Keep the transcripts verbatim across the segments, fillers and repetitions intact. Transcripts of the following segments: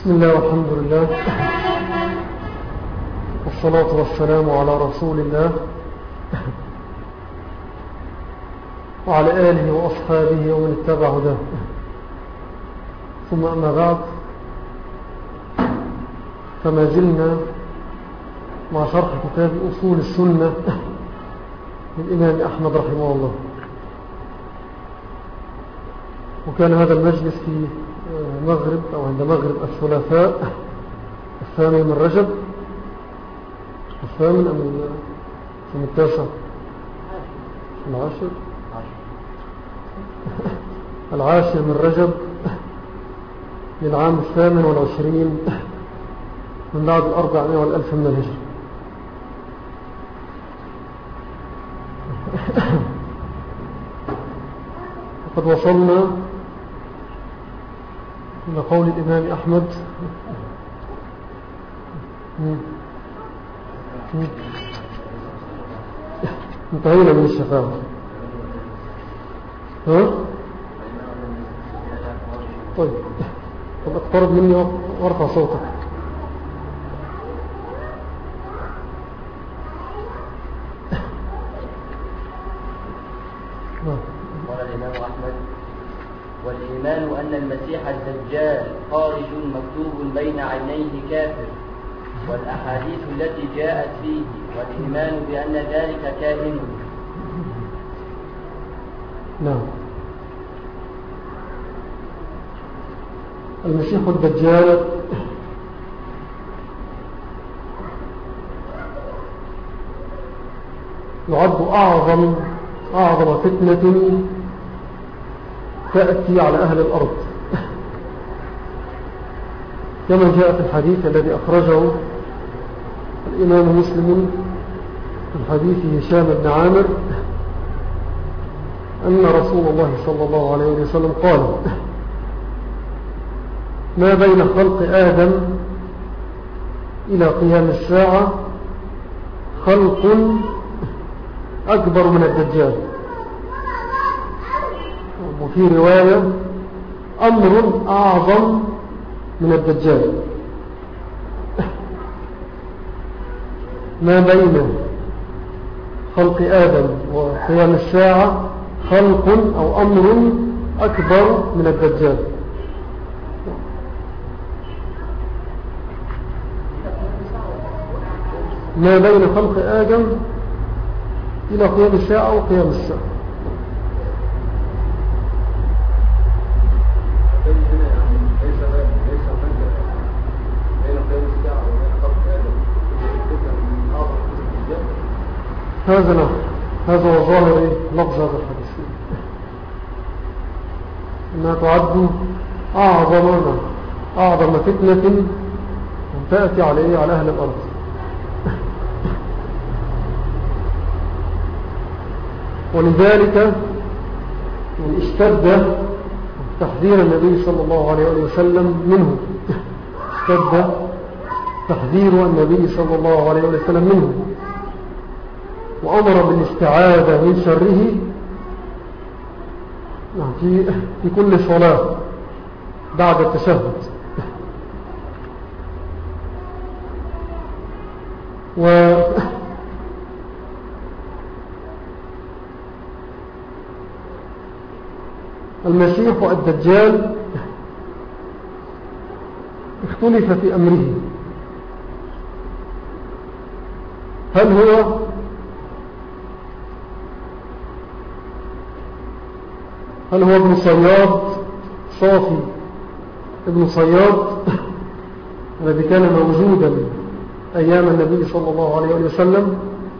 بسم الله والحمد لله والصلاة والسلام على رسول الله وعلى آله وأصحابه ومن اتبع هداه. ثم أما بعد، فما زلنا مع شرح كتاب أصول السنة للإمام أحمد رحمه الله. وكان هذا المجلس في مغرب أو عند مغرب الثلاثاء الثاني من رجب، الثامن أم التاسع العاشر العاشر من رجب للعام الثامن والعشرين من بعد الأربعمائة والألف من الهجرة. وقد وصلنا إلى قول الإمام أحمد انتهينا من الشفاعة. ها؟ طيب طب اقترب مني وارفع صوتك. قال الإمام أحمد: والإيمان أن المسيح الدجال خارج مكتوب بين عينيه كافر، والأحاديث التي جاءت فيه، والإيمان بأن ذلك كائن. نعم. المسيح الدجال يعد أعظم أعظم فتنة تأتي على أهل الأرض، كما جاء في الحديث الذي أخرجه الإمام مسلم من حديث هشام بن عامر أن رسول الله صلى الله عليه وسلم قال: ما بين خلق آدم إلى قيام الساعة خلق أكبر من الدجال، وفي رواية أمر أعظم من الدجال. ما بين خلق آدم وقيام الساعة خلق أو أمر أكبر من الدجال. ما بين خلق آدم إلى قيام الساعة وقيام الساعة. هذا نعم، هذا هو ظاهر لفظ هذا الحديث، أنها تعد أعظم أعظم فتنة تأتي عليه على أهل الأرض. ولذلك اشتد تحذير النبي صلى الله عليه وسلم منه اشتد تحذير النبي صلى الله عليه وسلم منه، وأمر بالاستعاذة من شره في, في كل صلاة بعد التشهد. و المسيح والدجال اختلف في أمره، هل هو هل هو ابن صياد صافي ابن صياد الذي كان موجودا أيام النبي صلى الله عليه وسلم،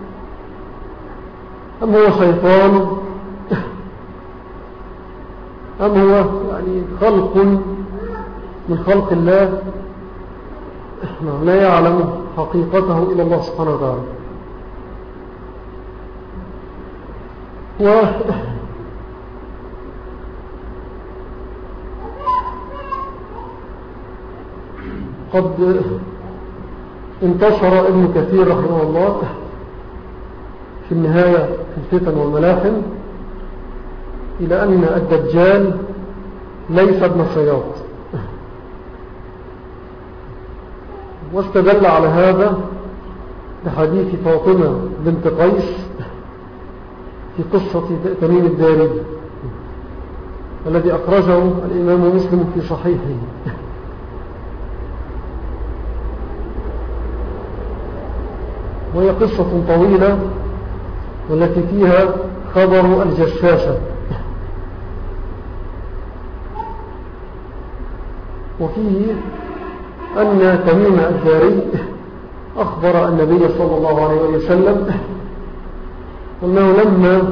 أم هو شيطان، أم هو يعني خلق من خلق الله لا يعلم حقيقته إلا الله سبحانه وتعالى. و قد انتشر ابن كثير رحمه الله في النهاية في الفتن والملاحم إلى أن الدجال ليس ابن صياد، واستدل على هذا بحديث فاطمة بنت قيس في قصة تميم الداري الذي أخرجه الإمام مسلم في صحيحه. وهي قصة طويلة والتي فيها خبر الجساسة، وفيه أن تميم الداري أخبر النبي صلى الله عليه وسلم أنه لما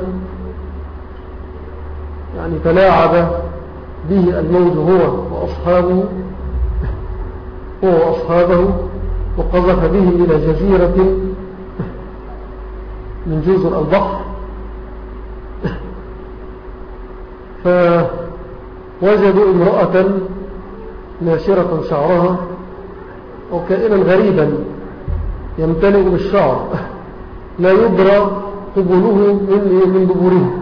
يعني تلاعب به الموج هو وأصحابه هو وأصحابه وقذف به إلى جزيرة من جزر البحر، فوجدوا امرأة ناشرة شعرها وكائنا غريبا يمتلئ بالشعر لا يدرى قبله من من دبره،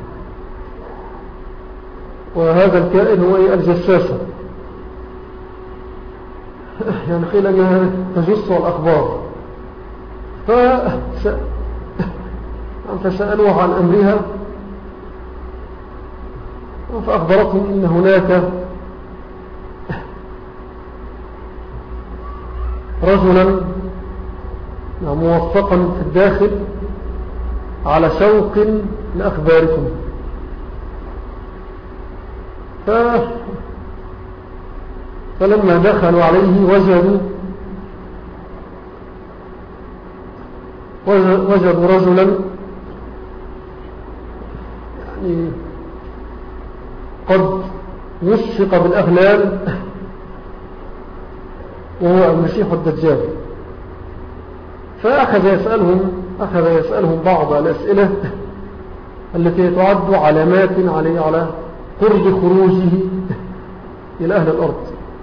وهذا الكائن هو الجساسة، يعني قيل أنها تجس الأخبار. فسألوها عن أمرها فأخبرتهم إن هناك رجلا موفقا في الداخل على شوق لأخباركم. ف... فلما دخلوا عليه وجدوا وجدوا رجلا يعني قد وثق بالأغلال وهو المسيح الدجال. فأخذ يسألهم أخذ يسألهم بعض الأسئلة التي تعد علامات عليه على قرب خروجه إلى أهل الأرض.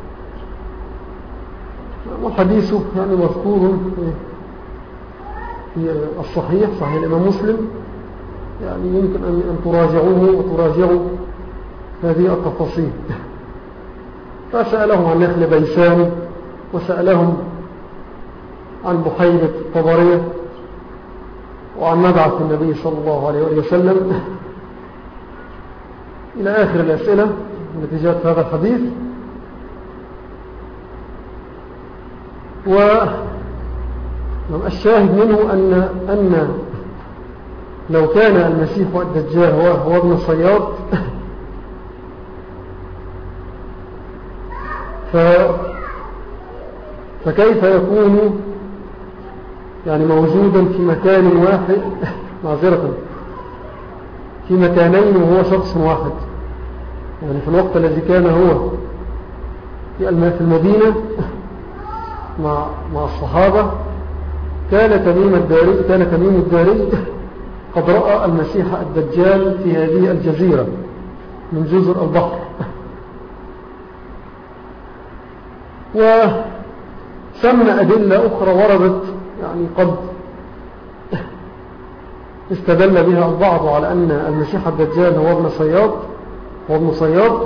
وحديثه يعني مذكور في الصحيح صحيح الإمام مسلم، يعني يمكن أن تراجعوه وتراجعوا هذه التفاصيل. فسألهم عن نخل بيسان، وسألهم عن بحيرة طبرية، وعن مبعث النبي صلى الله عليه وسلم، إلى آخر الأسئلة التي جاءت في هذا الحديث. والشاهد منه أن, أن لو كان المسيح الدجال هو, هو ابن صياد ف فكيف يكون يعني موجودا في مكان واحد معذرة في مكانين وهو شخص واحد؟ يعني في الوقت الذي كان هو في المدينة مع مع الصحابة كان تميم الداري كان تميم الداري قد رأى المسيح الدجال في هذه الجزيرة من جزر البحر. وسمى أدلة أخرى وردت يعني قد استدل بها البعض على أن المسيح الدجال هو ابن صياد هو ابن صياد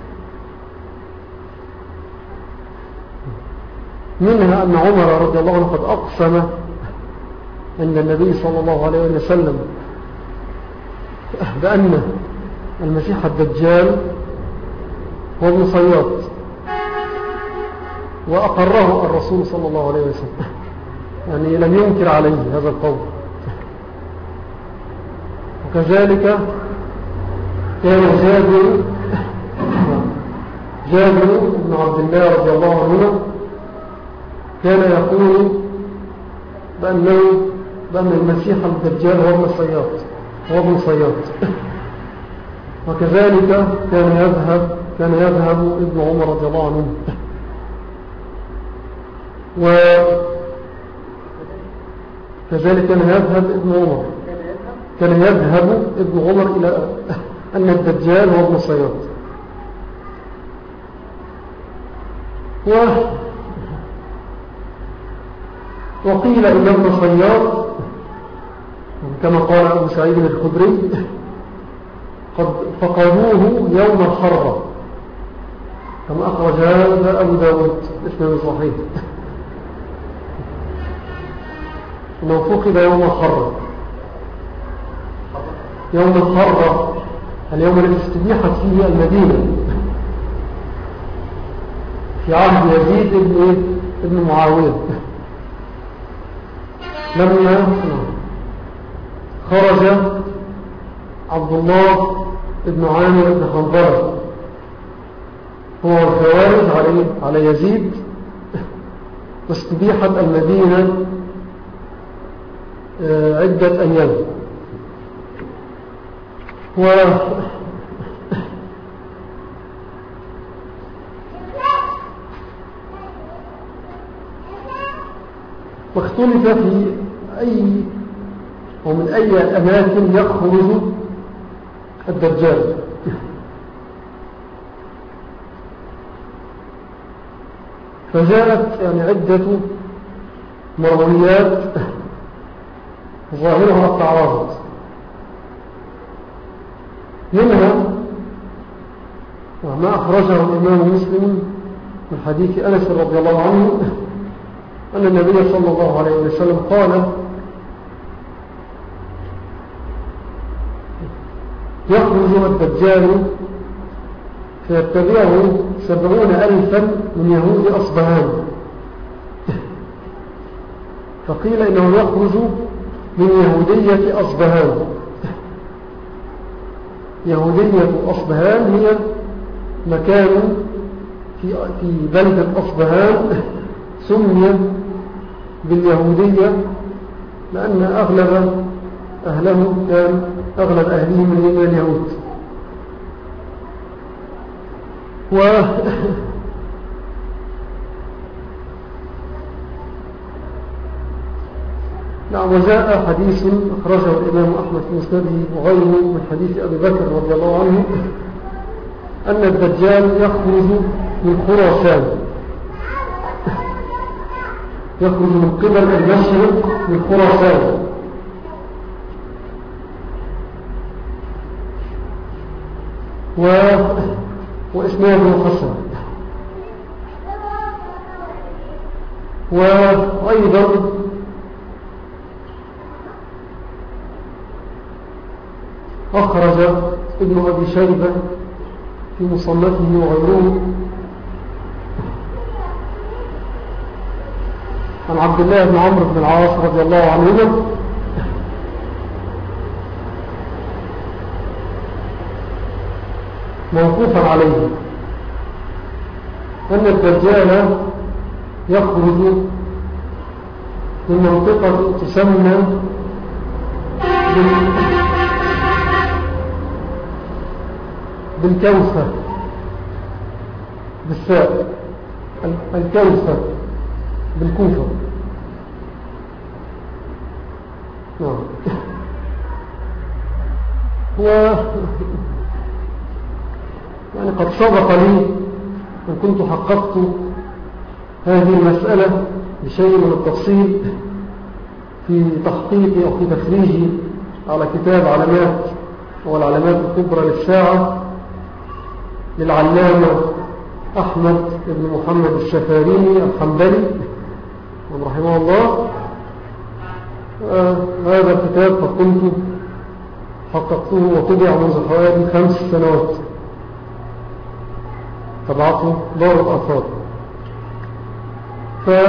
منها أن عمر رضي الله عنه قد أقسم أن النبي صلى الله عليه وسلم بأن المسيح الدجال هو ابن صياد، وأقره الرسول صلى الله عليه وسلم، يعني لم ينكر عليه هذا القول. وكذلك كان جابر جابر بن عبد الله رضي الله عنه كان يقول بأنه بأن المسيح الدجال هو ابن صياد هو ابن صياد. وكذلك كان يذهب كان يذهب ابن عمر رضي الله عنه، وكذلك كان يذهب ابن عمر كان يذهب ابن عمر إلى أن الدجال هو ابن صياد. و وقيل إن ابن صياد كما قال أبو سعيد الخدري قد فقدوه يوم الحرب، كما أخرج هذا أبو داود اسمه صحيح. أنه فقد يوم الحرة، يوم الحرة اليوم الذي استبيحت فيه المدينة في عهد يزيد ابن, ابن معاوية، لما خرج عبد الله ابن عامر بن حنظلة هو الخوارج عليه على يزيد، واستبيحت المدينة عدة أيام. و واختلف في أي ومن أي أماكن يخرج الدجال، فجاءت يعني عدة مرويات ظاهرها التعارض، منها وما أخرجه الإمام مسلم من حديث أنس رضي الله عنه أن النبي صلى الله عليه وسلم قال: يخرج الدجال فيتبعه سبعون ألفا من يهود أصبهان. فقيل إنه يخرج من يهودية أصبهان. يهودية أصبهان هي مكان في في بلدة أصبهان سمي باليهودية لأن أغلب أهله كان أغلب أهلهم من اليهود. و نعم. وجاء حديث أخرجه الإمام أحمد في مسنده وغيره من حديث أبي بكر رضي الله عنه أن الدجال يخرج من خراسان، يخرج من قبل المشرق من خراسان، و... وإسناده حسن. وأيضا أخرج ابن أبي شيبة في مصنفه وغيره عن عبد الله بن عمرو بن العاص رضي الله عنهما موقوفا عليه أن الدجال يخرج من منطقة تسمى بالكوثة بالساء، الكوثة بالكوفة. نعم. هو يعني قد سبق لي أن كنت حققت هذه المسألة بشيء من التفصيل في تحقيقي أو في تخريجي على كتاب علامات والعلامات الكبرى للساعة للعلامة أحمد بن محمد الشفاريني الحنبلي رحمه الله. آه هذا الكتاب قد كنت حققته وطبع منذ حوالي خمس سنوات، طبعته دار الآثار. ف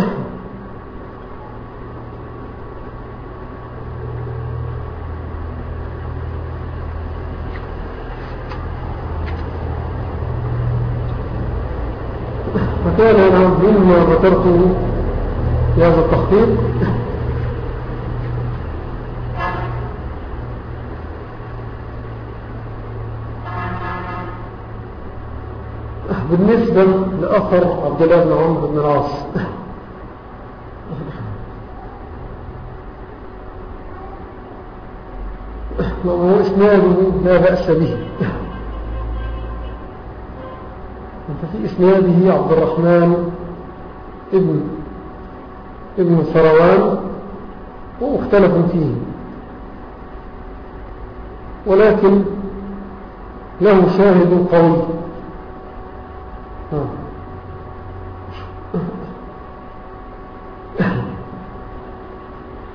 فكان أنا مما ذكرته في هذا التخطيط بالنسبة لأثر عبد الله بن عمرو بن العاص. وهو إسناده لا بأس به، ففي إسناده عبد الرحمن ابن ابن ثروان ومختلف فيه، ولكن له شاهد قوي.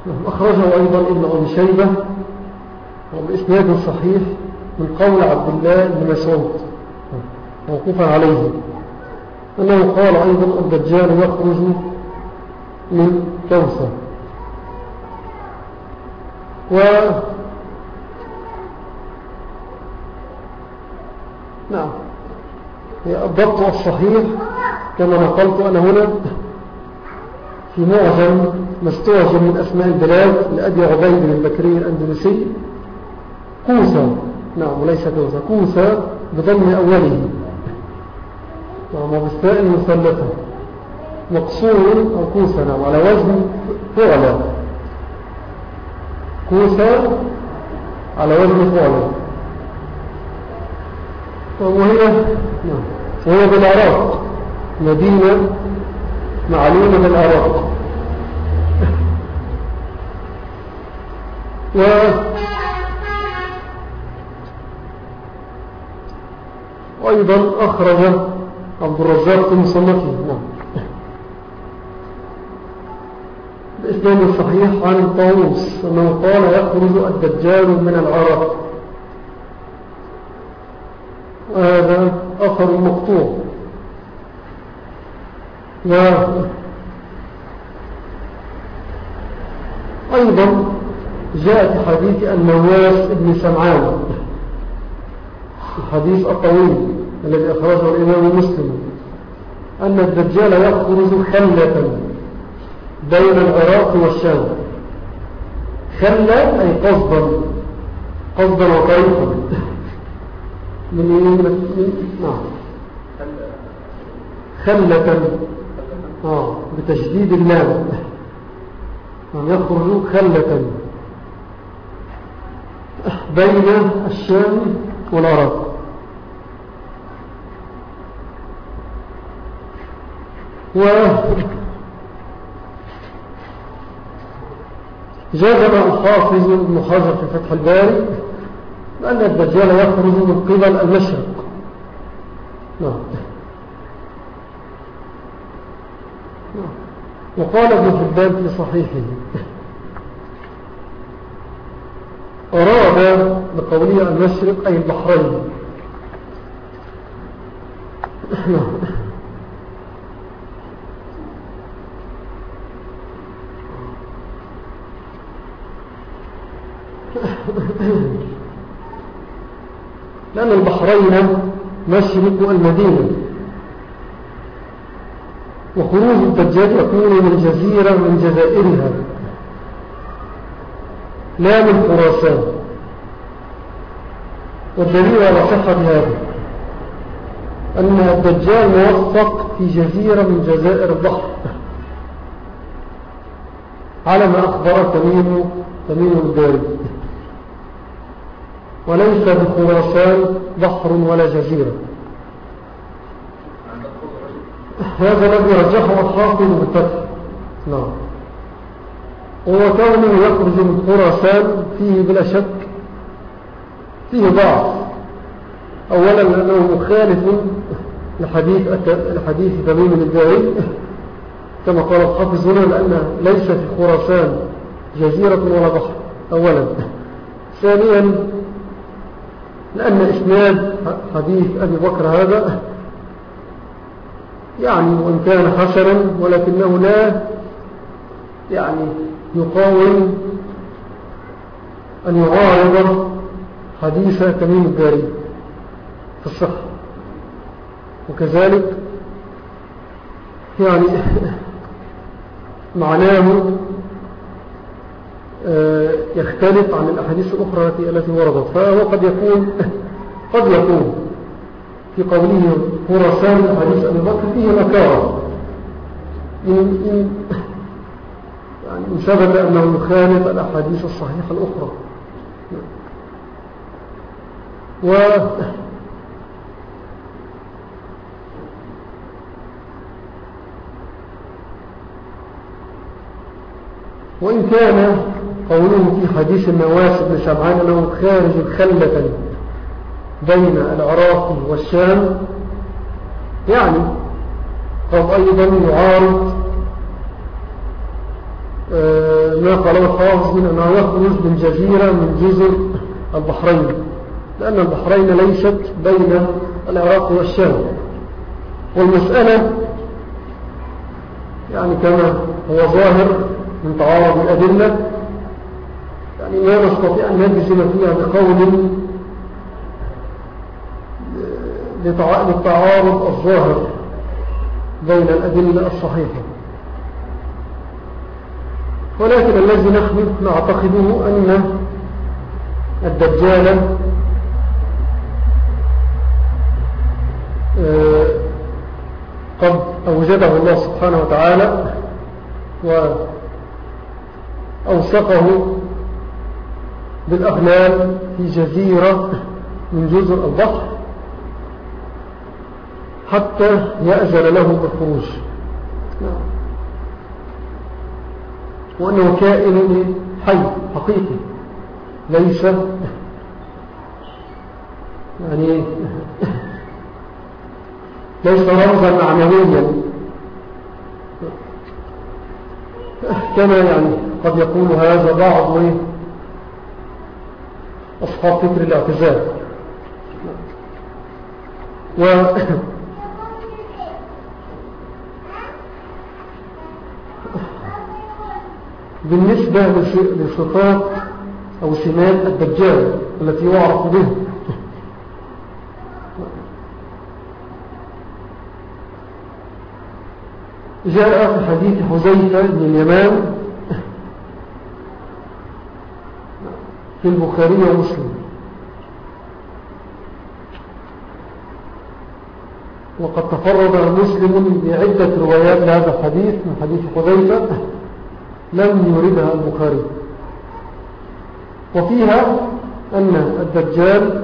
أخرجه أيضا ابن أبي شيبة وبإسناد صحيح من قول عبد الله بن مسعود موقوفا عليه أنه قال أيضا الدجال يخرج من كوثر. و نعم الضبط الصحيح كما نقلت أنا هنا في معجم مستعجم من أسماء البلاد لأبي عبيد البكري الأندلسي كوثر، نعم وليس كوثر، كوثر بضم أوله نعم وبالثاء المثلثة مقصور أو كوثر، نعم على وزن فعلا، كوثر على وزن فعلا. وهي نعم وهي بالعراق، مدينة معلومة بالعراق. و وأيضا أخرج عبد الرزاق في مصنفه نعم بإسناد صحيح عن الطاووس أنه قال يخرج الدجال من العراق، وهذا أثر مقطوع. وأيضا جاء في حديث النواس بن سمعان الحديث الطويل الذي أخرجه الإمام مسلم أن الدجال يخرج خلة بين العراق والشام، خلة أي قصدا قصدا وطريقا من من نعم خلة آه بتشديد اللام من يخرج خلة بين الشام والعراق. وجزم الحافظ ابن حجر في فتح الباري بأن الدجال يخرج من قبل المشرق. نعم. وقال ابن حبان في صحيحه أراد بقوله المشرق أي البحرين. لأن البحرين مشرق المدينة، وخروج الدجال يكون من جزيرة من جزائرها لا من خراسان. والدليل على صحة هذا أن الدجال موفق في جزيرة من جزائر البحر على ما أخبر تميم تميم الداري، وليس بخراسان بحر ولا جزيرة. هذا الذي رجحه الحافظ بالفتح. نعم. وكونه يخرج من خراسان فيه بلا شك فيه ضعف، أولا لأنه مخالف لحديث الحديث تميم الداري كما قال الحافظ هنا، لأن ليس في خراسان جزيرة ولا بحر أولا. ثانيا لأن إسناد حديث أبي بكر هذا يعني وإن كان حسنا ولكنه لا يعني يقاوم أن يعارض حديث تميم الداري في الصحة. وكذلك يعني معناه يختلف عن الأحاديث الأخرى التي التي وردت، فهو قد يكون قد يكون في قوله خراسان حديث أبي بكر فيه نكارة إن يعني إن ثبت أنه يخالف الأحاديث الصحيحة الأخرى. و وإن كان قوله في حديث النواس بن سمعان أنه خارج خلة بين العراق والشام يعني قد أيضا يعارض ما قاله الحافظ من أنه يخرج من جزيرة من جزر البحرين، لأن البحرين ليست بين العراق والشام. والمسألة يعني كما هو ظاهر من تعارض الأدلة، يعني ما نستطيع أن نجزم فيها بقول للتعارض الظاهر بين الأدلة الصحيحة. ولكن الذي نحن نعتقده أن الدجال قد أوجده الله سبحانه وتعالى وأوثقه بالأغلال في جزيرة من جزر البحر حتى يأذن له بالخروج، وأنه كائن حي حقيقي ليس يعني ليس رمزا معنويا كما يعني قد يقول هذا بعض أصحاب فكر الاعتزال. و بالنسبة لصفات أو سمات الدجال التي يعرف به، جاء في حديث حذيفة بن اليمان في البخاري ومسلم، وقد تفرد مسلم بعدة روايات لهذا الحديث من حديث حذيفة لم يوردها البخاري، وفيها أن الدجال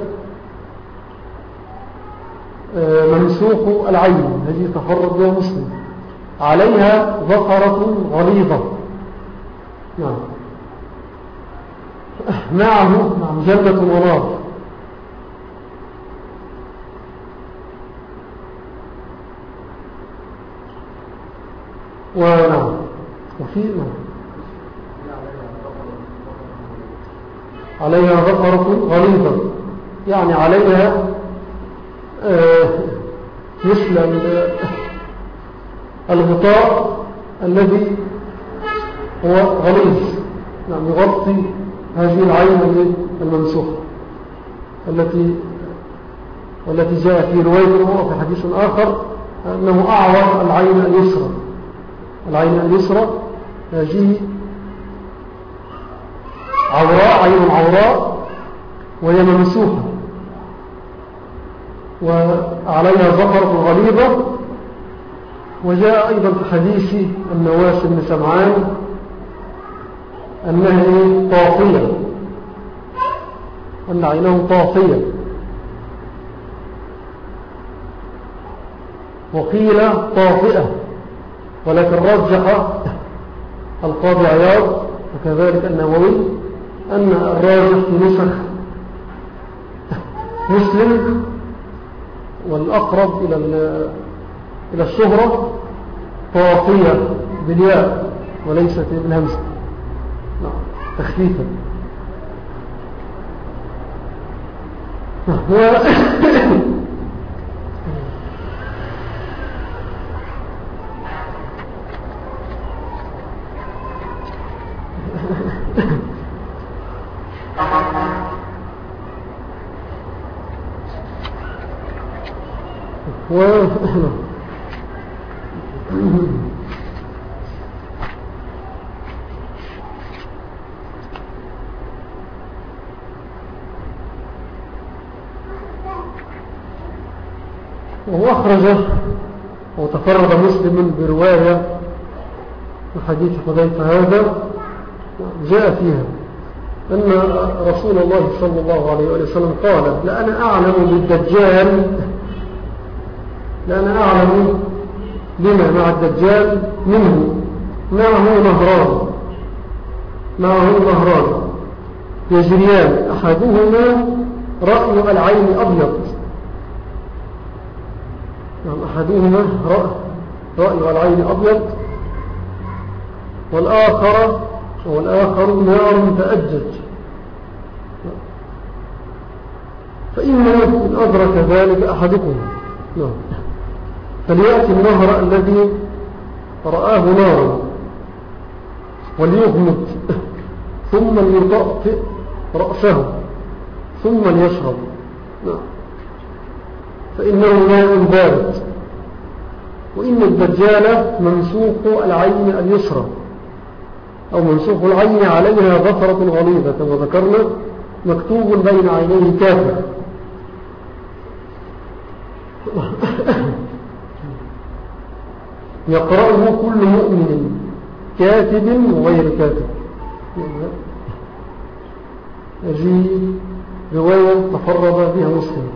ممسوح العين، هذه تفرد بها مسلم، عليها ظفرة غليظة، نعم، معه جنة ونار، ونعم وفي نعم عليها ظفرة غليظة، يعني عليها آه مثل الغطاء الذي هو غليظ، يعني يغطي هذه العين الممسوحة التي والتي جاء في رواية وفي حديث آخر أنه أعور العين اليسرى. العين اليسرى هذه عوراء، عين عوراء وهي ممسوحة وعليها ظفرة غليظة. وجاء أيضا في حديث النواس بن سمعان أنها طافية، أن عينه طافية، وقيل طافئة، ولكن رجح القاضي عياض وكذلك النووي أن الراجح في نسخ مسلم والأقرب إلى إلى الشهرة طافية بالياء وليست بالهمزة تخفيفا. و وهو أخرج وتفرد مسلم برواية في حديث حذيفة هذا جاء فيها أن رسول الله صلى الله عليه وسلم قال: لأنا أعلم بالدجال لأنا أعلم لما مع الدجال منه معه نهران معه نهران يجريان، أحدهما رأي العين أبيض، يعني أحدهما رأي العين أبيض، والآخر والآخر نار تأجج. فإما إن أدرك ذلك أحدكم فليأتي النهر الذي رآه نارا وليغمد ثم ليطأطئ رأسه ثم ليشرب فإنه ماء بارد. وإن الدجال ممسوق العين اليسرى أو ممسوق العين عليها ظفرة غليظة كما ذكرنا مكتوب بين عينيه كافر. يقرأه كل مؤمن كاتب وغير كاتب. هذه رواية تفرد بها مسلم.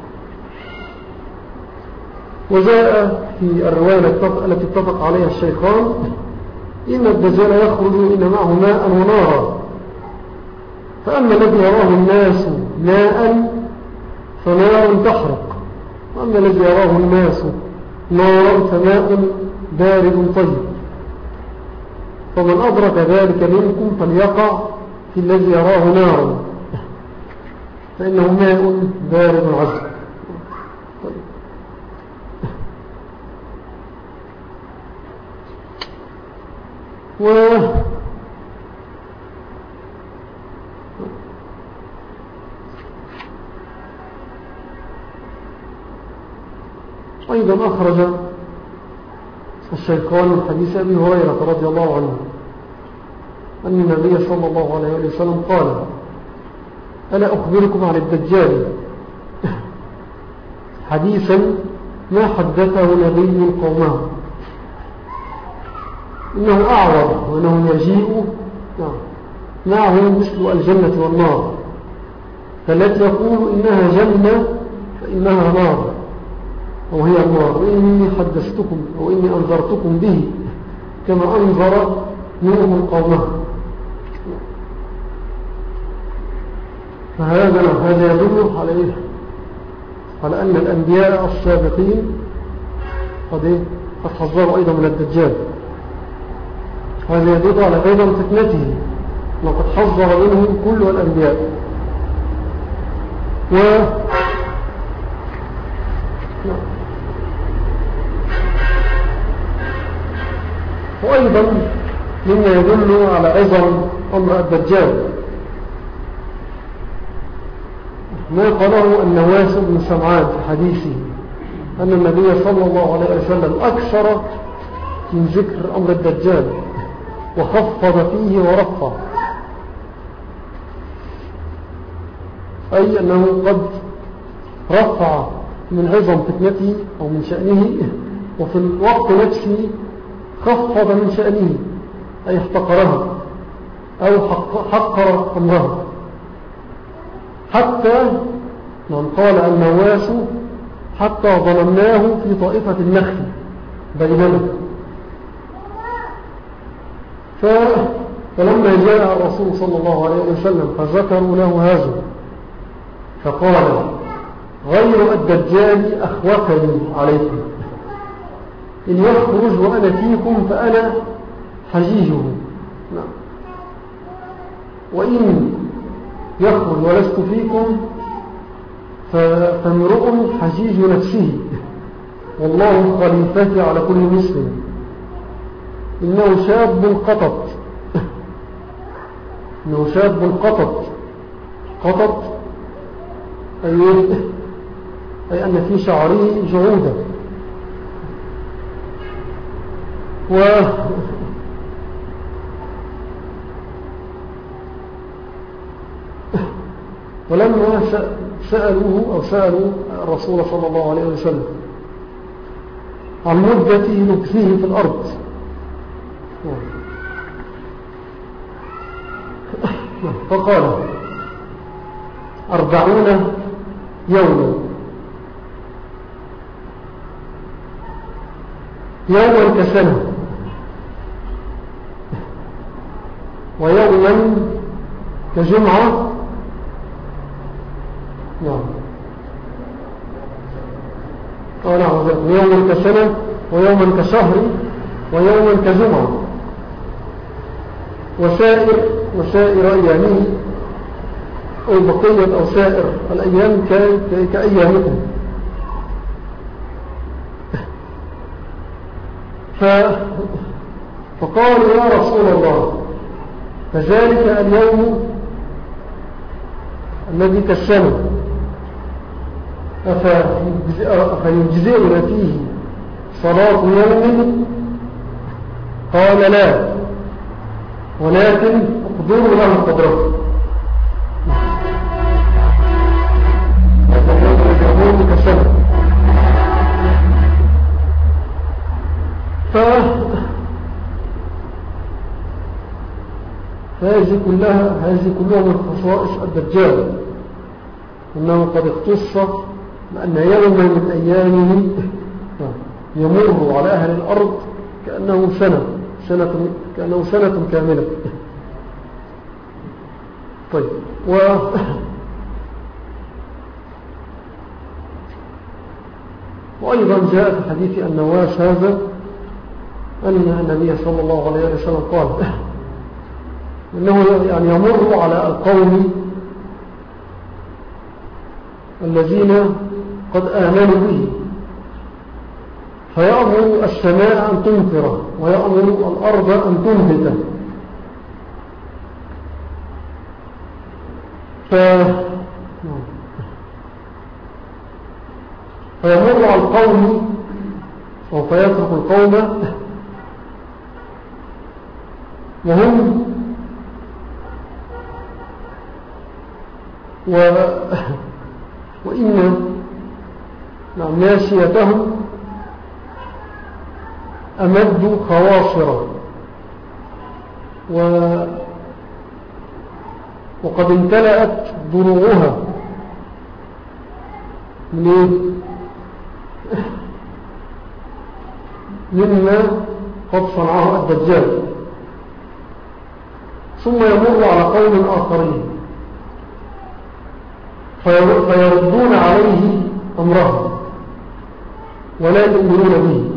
وجاء في الرواية التي اتفق عليها الشيخان إن الدجال يخرج إن معه ماء ونارا، فأما الذي يراه الناس ماء فنار تحرق، وأما الذي يراه الناس نارا فماء بارد طيب. فمن أدرك ذلك منكم فليقع في الذي يراه نارا فإنه ماء بارد عذب. و أيضا أخرج الشيخان من حديث أبي هريرة رضي الله عنه أن النبي صلى الله عليه وسلم قال: ألا أخبركم عن الدجال حديثا ما حدثه نبي قومه، إنه أعور وأنه يجيء معه مثل الجنة والنار، فالتي يقول إنها جنة فإنها نار وهي النار، وإني حدثتكم وإني أنذرتكم به كما أنذر نوح قومه. فهذا هذا يدل على إيه؟ على أن الأنبياء السابقين قد إيه؟ قد حذروا أيضا من الدجال. هذا يدل على أيضا فتنته وقد حذر منه كل الأنبياء. و وأيضا مما يدل على عظم أمر الدجال ما قاله النواس بن سمعان في حديثه أن النبي صلى الله عليه وسلم أكثر من ذكر أمر الدجال وخفض فيه ورفع، أي أنه قد رفع من عظم فتنته أو من شأنه، وفي الوقت نفسه خفض من شأنه أي احتقرها أو حقر أمرها، حتى من قال النواس حتى ظلمناه في طائفة النخل بيننا. فلما جاء الرسول صلى الله عليه وسلم فذكروا له هذا فقال: غير الدجال أخوفني عليكم، إن يخرج وأنا فيكم فأنا حجيجه، وإن يخرج ولست فيكم فامرؤ حجيج نفسه والله خليفتي على كل مسلم. إنه شاب قطط إنه شاب قطط قطط أي, أي أن في شعره جعودة. و ولما سألوه أو سألوا الرسول صلى الله عليه وسلم عن مدة مكثه في الأرض فقال: أربعون يوما يوما كسنة ويوما كجمعة. نعم يوما كسنة ويوما كشهر ويوما كجمعة. وسائر وسائر أيامه أو بقية أو سائر الأيام كأيامكم. فقالوا يا رسول الله فذلك اليوم الذي كالسنة أفيجزئنا فيه صلاة يوم؟ قال لا، ولكن اقدروا له قدره. اليوم كالسنة. فهذه كلها هذه كلها من خصائص الدجال، إنه قد اختص بأن يوما من أيامه يمر على أهل الأرض كأنه سنة سنة كأنه سنة كاملة. طيب و وأيضا جاء في حديث النواس هذا أن النبي صلى الله عليه وسلم قال إنه يعني يمر على القوم الذين قد آمنوا به فيأمر السماء أن تمطر ويأمر الأرض أن تنبت. ف... فيمر على القوم أو فيترك القوم وهم و... وإن نعم ناسيتهم أمدوا خواصرا و... وقد امتلأت ضروعها من مما قد صنعه الدجال. ثم يمر على قوم آخرين فيردون عليه أمره ولا يؤمنون به،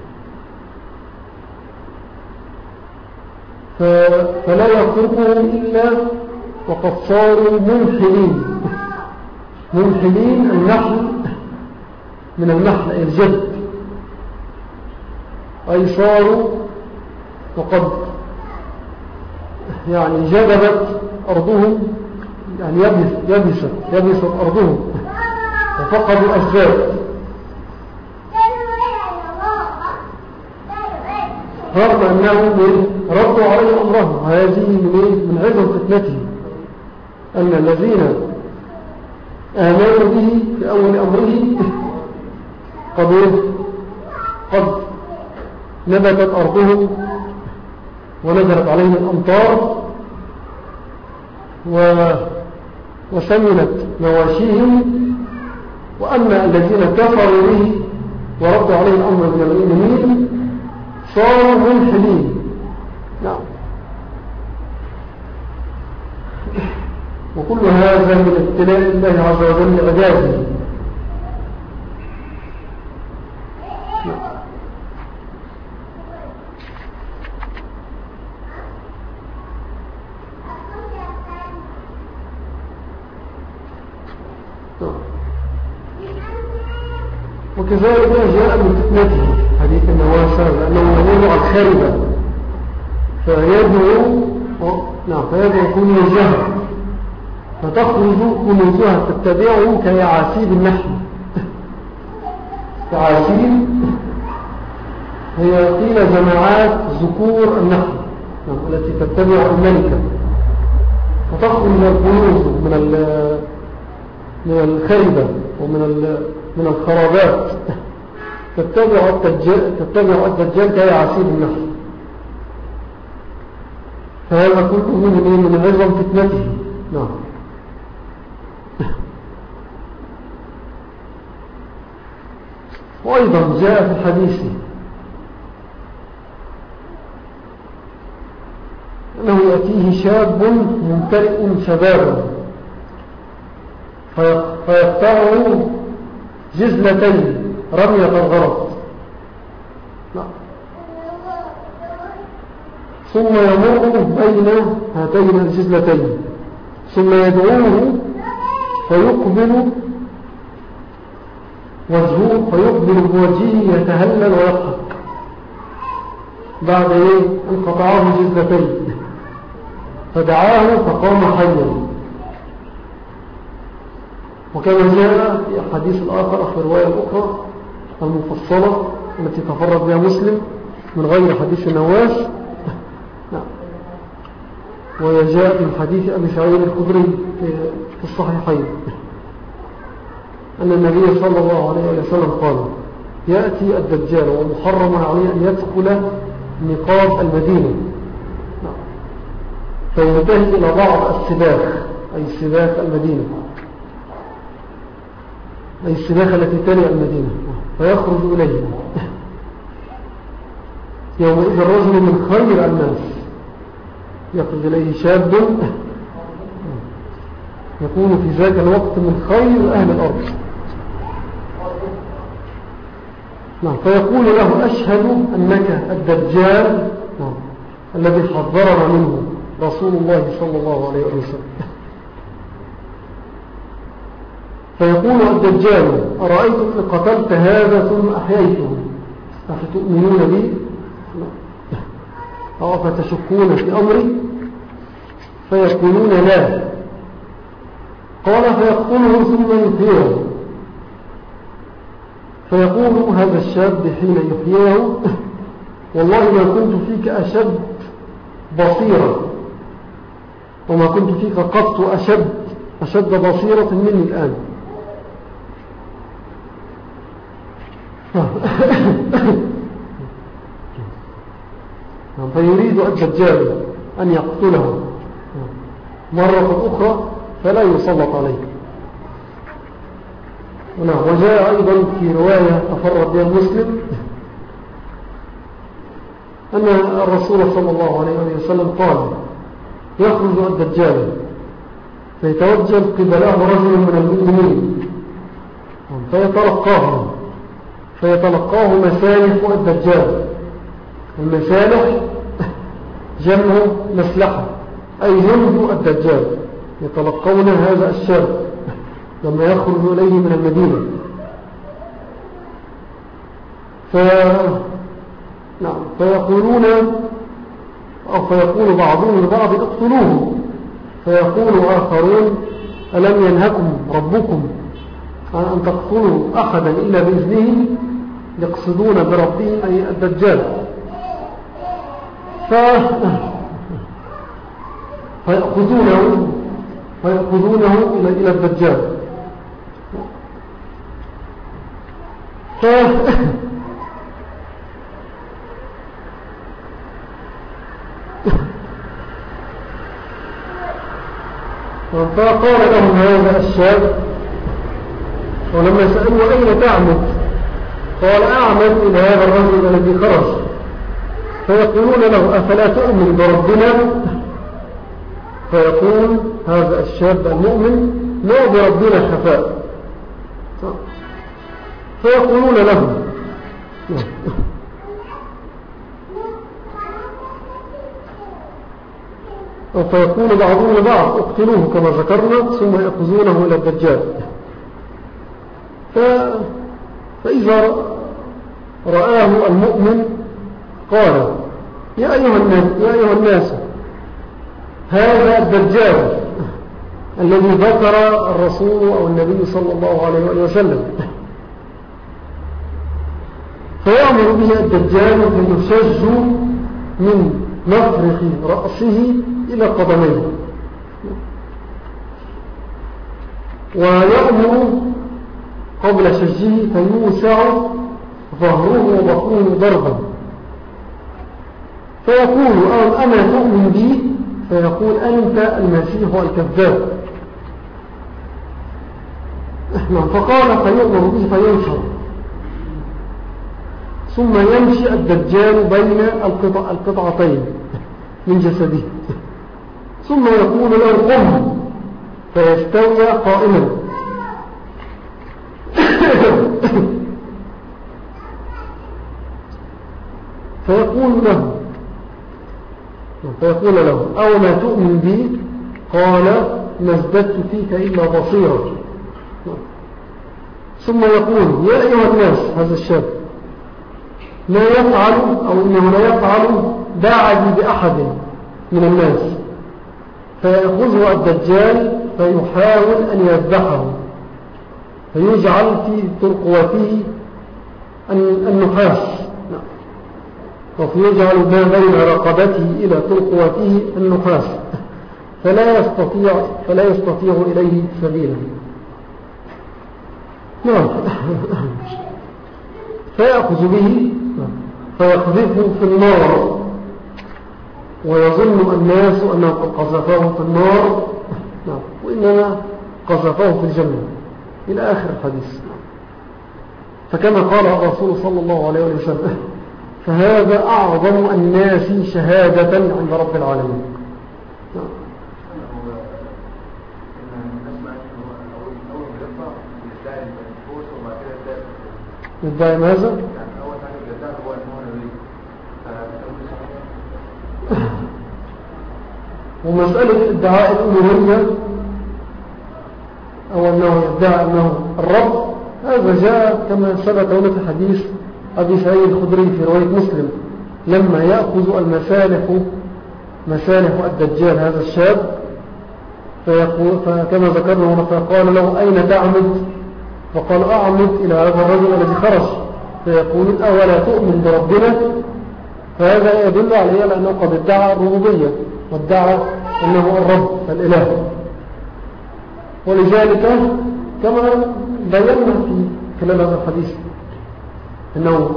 فلا يخرجهم إلا وقد صاروا منحلين. منحلين النحل من النحل أي الجد، أي صاروا وقد يعني جذبت أرضهم، يعني يبس يبست يبست أرضهم وفقدوا أجداد رغم أنهم ردوا عليه أمره. هذه من عظم فتنته أن الذين آمنوا به في أول أمره قد قد نبتت أرضهم ونزلت عليهم الأمطار وسمنت مواشيهم، وأما الذين كفروا به وردوا عليه الأمر من المؤمنين صاروا منحلين. نعم. وكل هذا من ابتلاء الله عز وجل عباده. وكذلك جاء من فتنته حديث النواس لأنه يدعو الخربة فيدعو نعم فيدعو كنوزها فتخرج كنوزها تتبعه كيعاسيب النحل. كعاسيب هي قيل جماعات ذكور النحل التي تتبع الملكة، فتخرج من الكنوز من من الخربة ومن من الخرابات تتبع الدجال تتبع الدجال كيعاسيب النحل. فهذا كله من من عظم فتنته. نعم. وأيضا جاء في الحديث أنه يأتيه شاب ممتلئ شبابا فيقطعه جزلتين رمية الغرض. ثم يمر بين هاتين الجزلتين ثم يدعوه فيقبل وجهه فيقبل بوجهه يتهلل ويضحك بعد ايه ان قطعه جزلتين فدعاه فقام حيا. وكما جاء في الحديث الآخر في الرواية الأخرى المفصلة التي تفرد بها مسلم من غير حديث النواس وجاء من حديث أبي سعيد الخدري في الصحيحين أن النبي صلى الله عليه وسلم قال يأتي الدجال ومحرم عليه أن يدخل نقاب المدينة فينتهي إلى بعض السباخ أي سباخ المدينة أي السباخ التي تلي المدينة فيخرج إليه يومئذ الرجل من خير الناس يخرج إليه شاب يكون في ذاك الوقت من خير أهل الأرض نعم فيقول له أشهد أنك الدجال نعم الذي حذرنا منه رسول الله صلى الله عليه وسلم. فيقول الدجال أرأيتم إن قتلت هذا ثم أحييته أفتؤمنون بي أو فتشكون في أمري فيقولون لا قال فيقتله ثم يحييه فيقول هذا الشاب حين يحييه والله ما كنت فيك أشد بصيرة وما كنت فيك قط أشد أشد بصيرة مني الآن. فيريد الدجال أن يقتله مرة أخرى فلا يسلط عليه. وجاء أيضا في رواية تفرد بها مسلم أن الرسول صلى الله عليه وسلم قال يخرج الدجال فيتوجه قبله رجل من المؤمنين فيتلقاه فيتلقاه مسالح الدجال. المسالح جمع مسلحة أي جند الدجال يتلقون هذا الشاب لما يخرج إليه من المدينة. ف... نعم فيقولون أو فيقول بعضهم لبعض اقتلوه فيقول آخرون ألم ينهكم ربكم أن تقتلوا أحدا إلا بإذنه يقصدون بربهم أي الدجال. ف... فيأخذونه فيأخذونه إلى إلى الدجال. ف... فقال لهم هذا الشاب ولما سألوا أين تعمد قال أعمد إلى هذا الرجل الذي خرج. فيقولون له أفلا تؤمن بربنا فيقول هذا الشاب المؤمن لا بربنا خفاء. فيقولون له فيقول بعضهم لبعض اقتلوه كما ذكرنا ثم يأخذونه إلى الدجال. ف... فإذا رآه المؤمن قال يا أيها الناس, يا أيها الناس هذا الدجال الذي ذكر الرسول أو النبي صلى الله عليه وسلم. فيأمر به الدجال فيشج من مفرق رأسه إلى قدميه ويأمر قبل شجه فيوسع ظهره وبطنه ضربا فيقول أنا تؤمن بي فيقول أنت المسيح الكذاب. فقال فيؤمر به فينشر ثم يمشي الدجال بين القطع القطعتين من جسده ثم يقول له قم فيستوي قائما فيقول له فيقول له أو ما تؤمن بي؟ قال ما ازددت فيك إلا بصيرة. ثم يقول يا أيها الناس، هذا الشاب لا يفعل أو إنه لا يفعل داعي بأحد من الناس، فيأخذه الدجال فيحاول أن يذبحه، فيجعل في ترقوته النحاس، وفيجعل ما بين رقبته إلى ترقوته النحاس، فلا يستطيع, فلا يستطيع إليه سبيلا. نعم. فيأخذ به فيقذفه في النار، ويظن الناس أنه قد قذفه في النار، نعم، وإنما قذفه في الجنة، إلى آخر الحديث. فكما قال الرسول صلى الله عليه وسلم فهذا أعظم الناس شهادة عند رب العالمين. نعم. يدعي ماذا؟ ومسألة ادعاء الألوهية أو أنه يدعي أنه الرب، هذا جاء كما ثبت هنا في حديث أبي سعيد الخدري في رواية مسلم، لما يأخذ المسالح مسالح الدجال هذا الشاب، فكما ذكرنا هنا فقال له أين تعمد؟ فقال أعمد إلى هذا الرجل الذي خرج، فيقول أولا تؤمن بربنا؟ فهذا يدل عليه لأنه قد ادعى الربوبية وادعى أنه الرب الإله. ولذلك كما بينا في خلال هذا الحديث أنه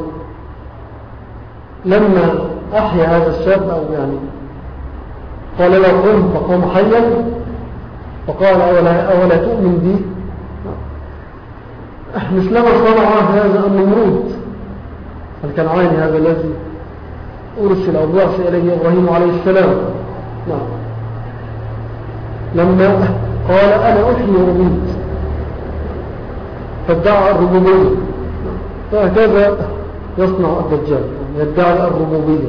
لما أحيا هذا الشاب أو يعني قال له قم فقام حيا، فقال أولا, أولا تؤمن بي؟ مثلما صنع هذا النمرود الكنعاني هذا الذي أرسل أو بعث إليه إبراهيم عليه السلام. نعم. لما قال أنا أحيي وأميت فادعى الربوبية، فهكذا يصنع الدجال، يدعي الربوبية.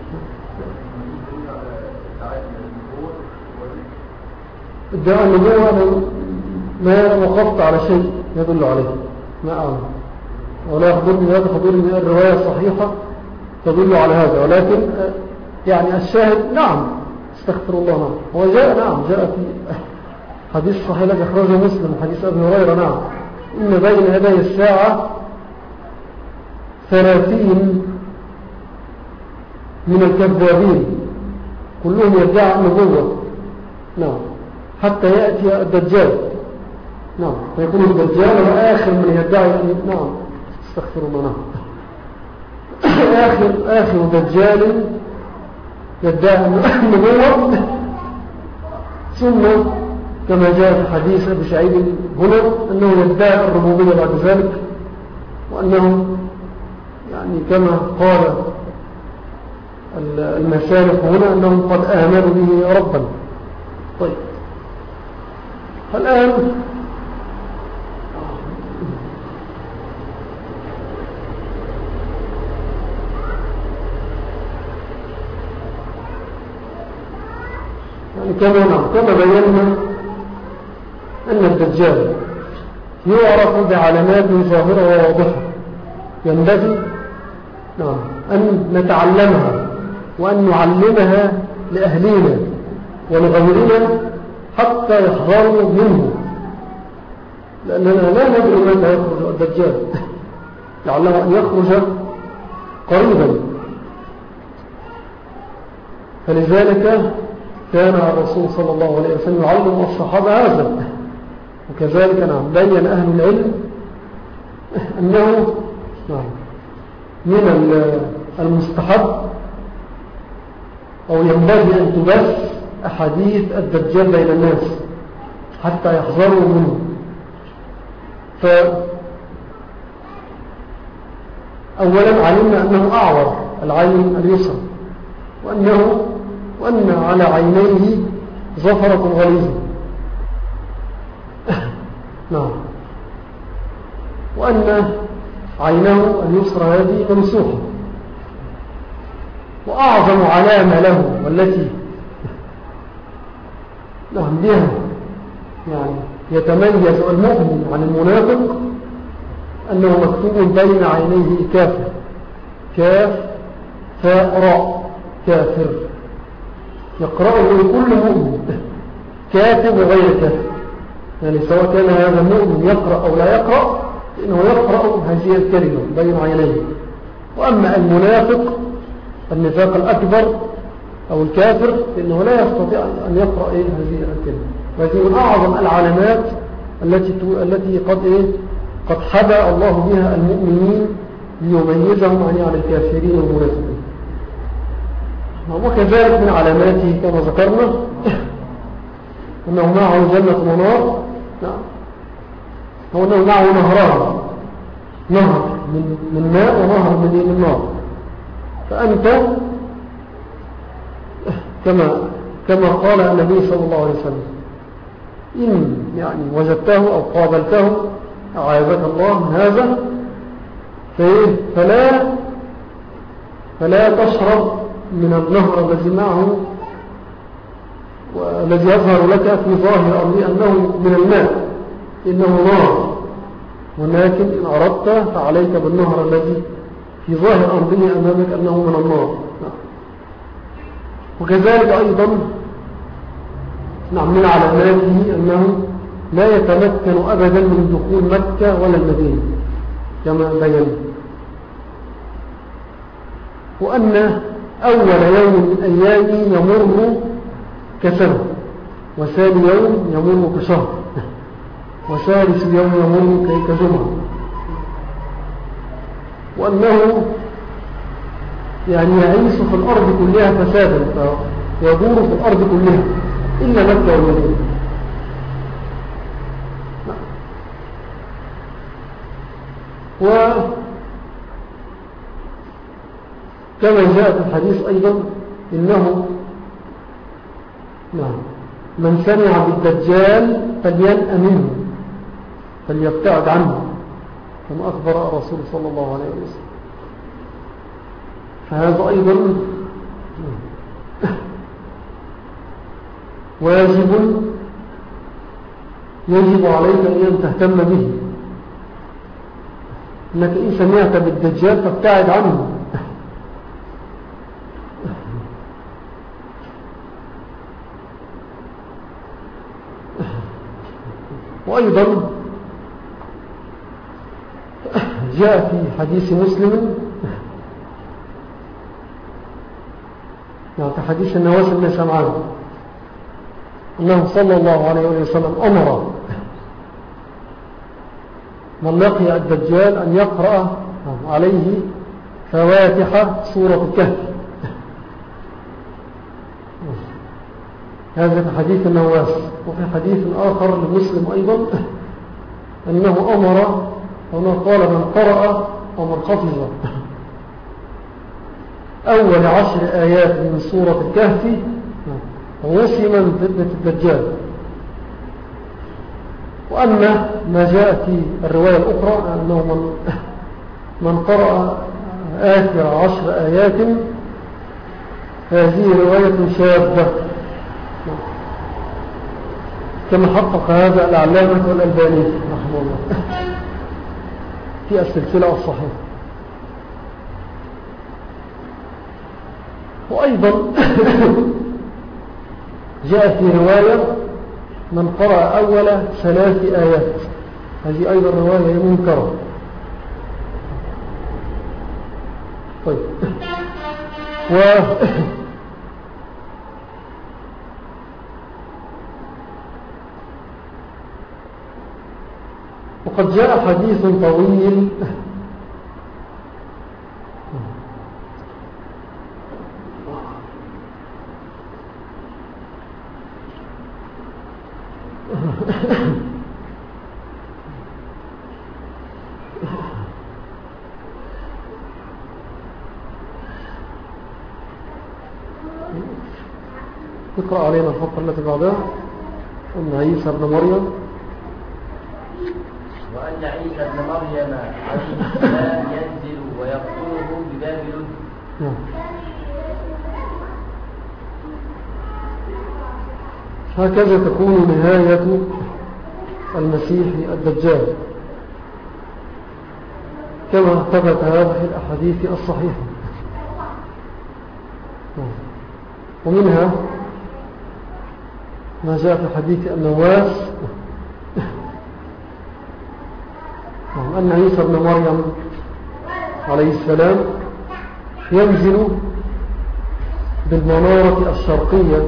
ادعاء النبوة أنا ما وقفت على شيء يدل عليه، ما أعلم، ولا يخبرني هذا خبرني الرواية الصحيحة تدل على هذا، ولكن يعني الشاهد نعم استغفر الله. نعم هو جاء، نعم جاء في حديث صحيح الذي أخرجه مسلم حديث أبي هريرة، نعم إن بين يدي الساعة ثلاثين من الكذابين كلهم يدعي النبوة، نعم، حتى يأتي الدجال، نعم، فيكون الدجال هو آخر من يدعي، نعم استغفر الله، نعم آخر, آخر دجال يدعي النبوة. ثم كما جاء في حديث أبي سعيد هنا أنه يدعي الربوبية بعد ذلك، وأنه يعني كما قال المسالك هنا أنهم قد آمنوا به ربا. طيب الآن يعني كما نعم كما بينا أن الدجال يعرف بعلامات ظاهرة وواضحة ينبغي نعم أن نتعلمها وأن نعلمها لأهلنا ولغيرنا حتى يحذروا منه، لأننا لا ندري من لا يخرج الدجال، لعله أن يخرج قريبا. فلذلك كان الرسول صلى الله عليه وسلم يعلم الصحابة هذا، وكذلك نعم بين أهل العلم أنه نعم من المستحب أو ينبغي أن تبث أحاديث الدجال بين الناس حتى يحذروا منه. فأولا علمنا أنه أعور العين اليسرى، وأنه وأن على عينيه زفرة غليظة نعم، وأن عينه اليسرى هذه ممسوحة، وأعظم علامة له والتي نعم بها يعني يتميز المؤمن عن المنافق أنه مكتوب بين عينيه كافر، كاف فاء راء كافر، يقرأه كل مؤمن كاتب وغير كاتب، يعني سواء كان هذا المؤمن يقرأ أو لا يقرأ إنه يقرأ هذه الكلمة بين عينيه. وأما المنافق النفاق الأكبر أو الكافر فإنه لا يستطيع أن يقرأ إيه هذه الكلمة. وهذه من أعظم العلامات التي التي قد إيه قد حبى الله بها المؤمنين ليميزهم عن الكافرين والمنافقين. وكذلك من علاماته كما ذكرنا أنه معه جنة ونار، نعم، هو أنه معه نهران، نهر من, من ماء ونهر من, من نار. فأنت كما, كما قال النبي صلى الله عليه وسلم إن يعني وجدته أو قابلته أعاذك الله من هذا فلا, فلا تشرب من النهر الذي معه والذي يظهر لك في ظاهر أمره أنه من الماء إنه نار، ولكن إن أردت فعليك بالنهر الذي في ظاهر أمره أمامك أنه من النار. وكذلك أيضا نعم من علاماته أنه لا يتمكن أبدا من دخول مكة ولا المدينة كما بينا، وأن أول يوم من أيام يمر كسنة، وثاني يوم يمر كشهر، وثالث يوم يمر كجمعة، وأنه يعني يعيش في الأرض كلها فسادا فيدور في الأرض كلها إلا مكة والمدينة. وكما جاء في الحديث أيضا إنه نعم من سمع بالدجال فلينأ منه فليبتعد عنه كما أخبر الرسول صلى الله عليه وسلم. فهذا أيضا واجب يجب عليك أن تهتم به، إنك إن سمعت بالدجال فابتعد عنه. وأيضا جاء في حديث مسلم يعني في حديث النواس بن سمعان أنه صلى الله عليه وسلم أمر من لقي الدجال أن يقرأ عليه فواتح سورة الكهف. هذا في حديث النواس. وفي حديث آخر لمسلم أيضا أنه أمر أنه قال من قرأ ومن حفظ أول عشر آيات من سورة الكهف وصم من فتنة الدجال. وأما ما جاء في الرواية الأخرى أنه من, من قرأ آخر عشر آيات هذه رواية شاذة كما حقق هذا العلامة والألباني رحمه الله في السلسلة الصحيحة. وأيضا جاء في رواية من قرأ أول ثلاث آيات، هذه أيضا رواية منكرة. طيب و وقد جاء حديث طويل اقرأ علينا الفقرة التي بعدها. أن عيسى ابن مريم وأن عيسى ابن مريم عليه السلام ينزل ويقتله بباب لد هكذا تكون نهاية المسيح الدجال كما ثبت هذا في الأحاديث الصحيحة. ومنها ما جاء في حديث النواس أن عيسى بن مريم عليه السلام ينزل بالمنارة الشرقية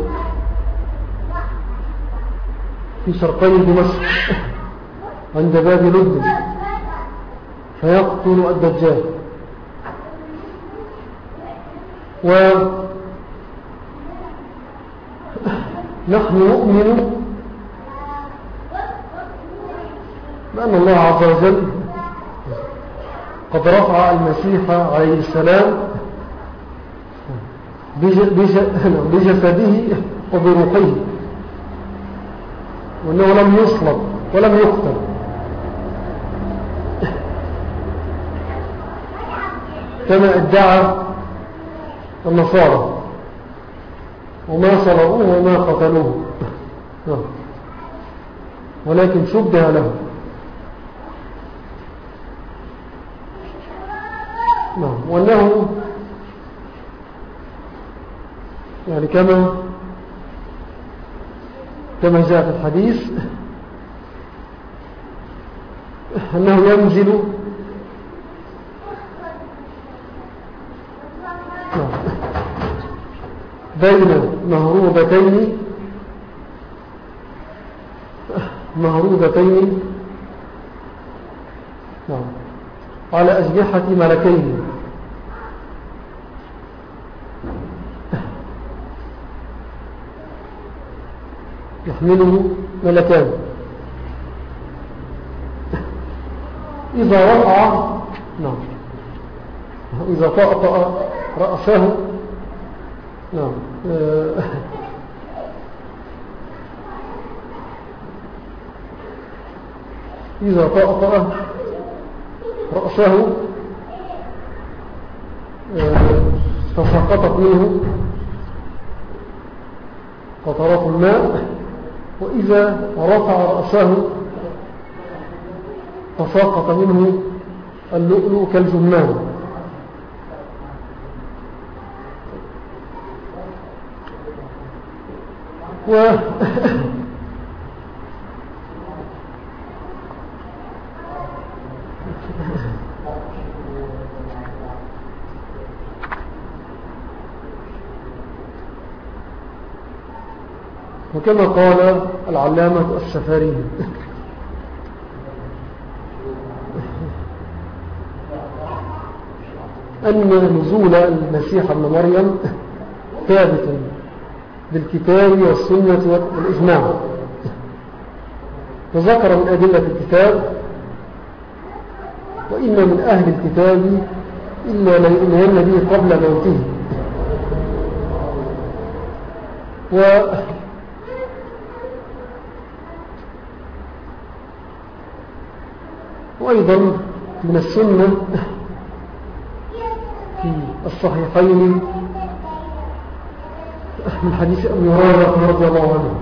في شرقي دمشق عند باب لد فيقتل الدجال. ونحن نؤمن بأن الله عز وجل قد رفع المسيح عليه السلام بجسده وبروحه، وأنه لم يصلب ولم يقتل، كما ادعى النصارى، وما صلبوه وما قتلوه ولكن شبه له. نعم. وأنه يعني كما كما جاء في الحديث أنه ينزل بين مهروبتين مهروبتين على أجنحة ملكين، يحمله ملكان، إذا وقع نعم إذا طأطأ رأسه نعم إذا طأطأ رأسه تساقطت منه قطرات الماء، وإذا رفع رأسه تساقط منه اللؤلؤ كالجمان. و وكما قال العلامة السفاري أن نزول المسيح ابن مريم ثابت بالكتاب والسنة والإجماع، وذكر من أدلة الكتاب: وإن من أهل الكتاب إلا ليؤمنن به قبل موته. و وأيضا من السنة في الصحيحين من حديث أبي هريرة رضي الله عنه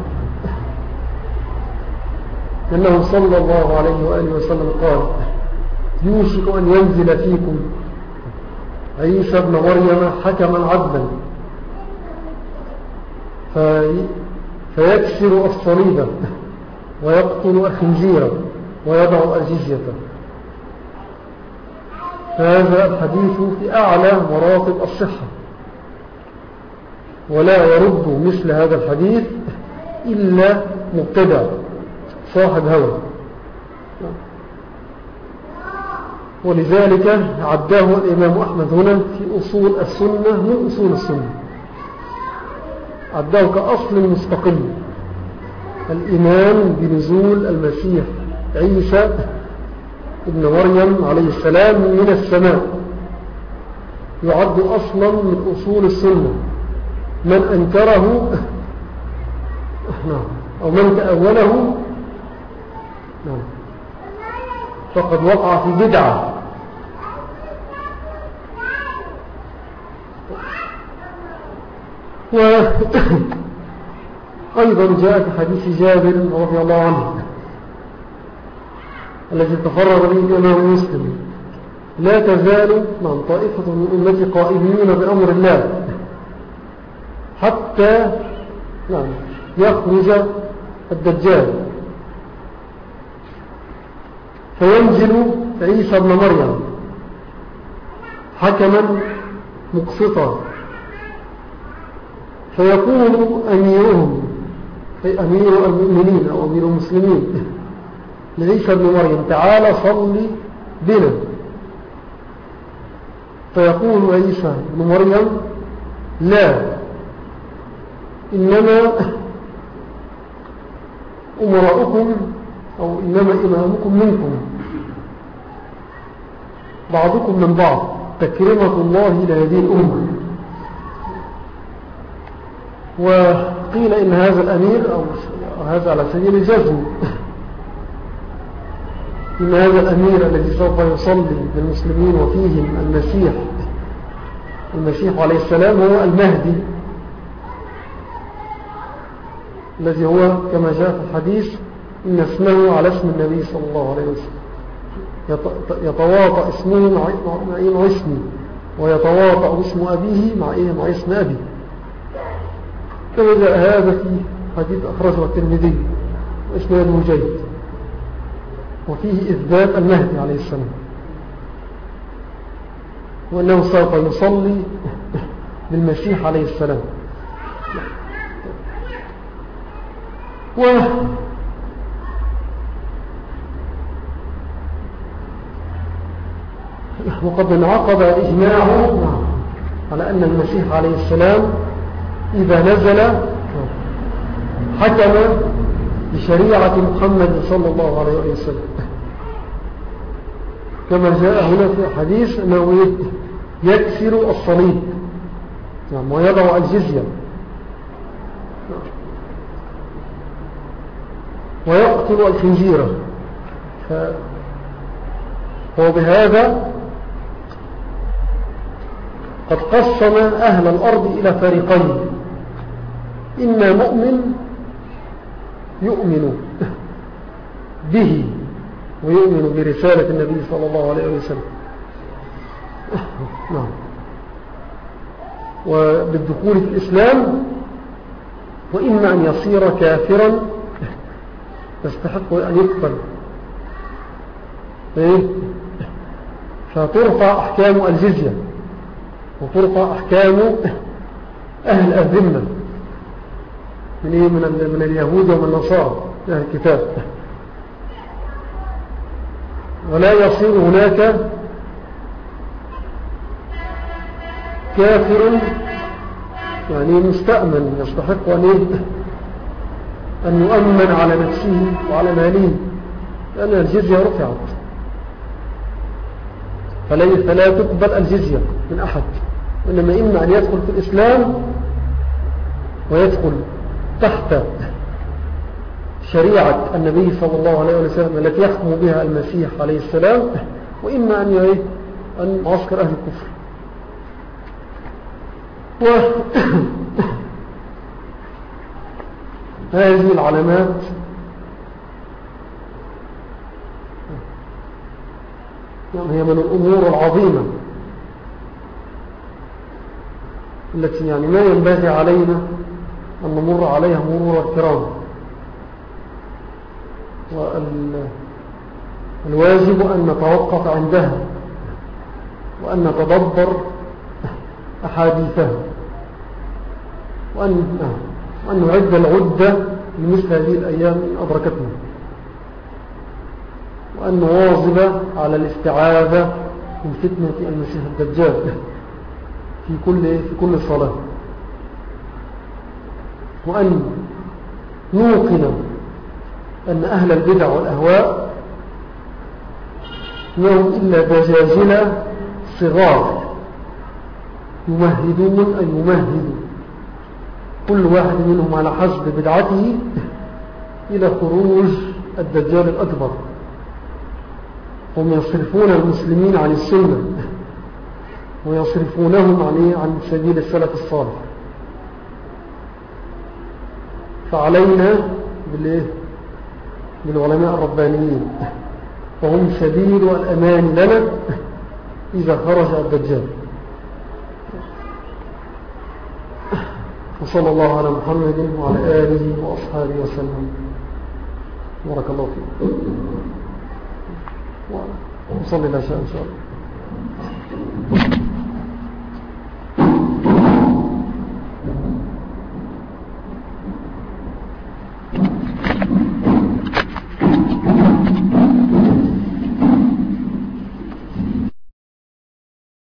أنه صلى الله عليه وآله وسلم قال: يوشك أن ينزل فيكم عيسى ابن مريم حكما عدلا في فيكسر الصليب ويقتل الخنزير ويضع الجزية. فهذا الحديث في أعلى مراتب الصحة، ولا يرد مثل هذا الحديث إلا مبتدع صاحب هوى، ولذلك عداه الإمام أحمد هنا في أصول السنة من أصول السنة، عداه كأصل مستقل: الإيمان بنزول المسيح عيسى ابن مريم عليه السلام من السماء يعد أصلا من أصول السنة. من أنكره أو من تأوله فقد وقع في بدعة. و أيضا جاء في حديث جابر رضي الله عنه الذي تفرغ به الإمام مسلم: لا تزال من طائفة من أمتي قائمين بأمر الله حتى نعم يخرج الدجال فينزل عيسى بن مريم حكما مقسطا فيقول أميرهم أي أمير المؤمنين أو أمير المسلمين لعيسى بن مريم: تعالى صل بنا. فيقول عيسى بن مريم: لا، إنما أمراؤكم أو إنما إمامكم منكم، بعضكم من بعض، تكرمة الله لهذه الأمة. وقيل إن هذا الأمير أو هذا على سبيل الجزم، إن هذا الأمير الذي سوف يصلي بالمسلمين وفيهم المسيح المسيح عليه السلام هو المهدي، الذي هو كما جاء في الحديث: إن اسمه على اسم النبي صلى الله عليه وسلم، يتواطأ اسمه مع اسمي، ويتواطأ اسم أبيه مع إيه مع اسم أبي. كما جاء هذا في حديث أخرجه الترمذي وإسناده جيد، وفيه إثبات المهدي عليه السلام، وأنه سوف يصلي بالمسيح عليه السلام. و وقد انعقد إجماع على أن المسيح عليه السلام إذا نزل حكم بشريعة محمد صلى الله عليه وسلم، كما جاء هنا في حديث أنه يكسر الصليب ويضع الجزية ويقتل الخنزير. وبهذا قد قسم أهل الأرض إلى فريقين: إما مؤمن يؤمن به ويؤمن برسالة النبي صلى الله عليه وسلم نعم وبالدخول في الإسلام، وإما أن يصير كافرا يستحق أن يقتل، فترفع أحكام الجزية وترفع أحكام أهل الذمة من, إيه؟ من, من اليهود ومن النصارى أهل الكتاب، ولا يصير هناك كافر يعني مستأمن يستحق أن, إيه؟ أن يؤمن على نفسه وعلى ماله، لأن الجزية رفعت، فلا تقبل الجزية من أحد، إنما إما أن يدخل في الإسلام ويدخل تحت شريعة النبي صلى الله عليه وسلم التي يحكم بها المسيح عليه السلام، وإما أن أن معسكر أهل الكفر. هذه العلامات هي من الأمور العظيمة التي يعني ما ينبغي علينا أن نمر عليها مرور الكرام، والواجب أن نتوقف عندها وأن نتدبر أحاديثها، وأن, وأن نعد العدة لمثل هذه الأيام إن أدركتنا، وأن نواظب على الاستعاذة من فتنة المسيح الدجال في كل, في كل صلاة، وأن نوقن أن أهل البدع والأهواء لهم إلا دجاجلة صغار يمهدون أي يمهدون كل واحد منهم على حسب بدعته إلى خروج الدجال الأكبر. هم يصرفون المسلمين عن السنة ويصرفونهم عن عن سبيل السلف الصالح. فعلينا بالإيه؟ بالعلماء الربانيين، وهم سبيل الأمان لنا إذا خرج الدجال. وصلى الله على محمد وعلى آله وأصحابه وسلم. بارك الله فيكم. وصلي الله إن شاء الله.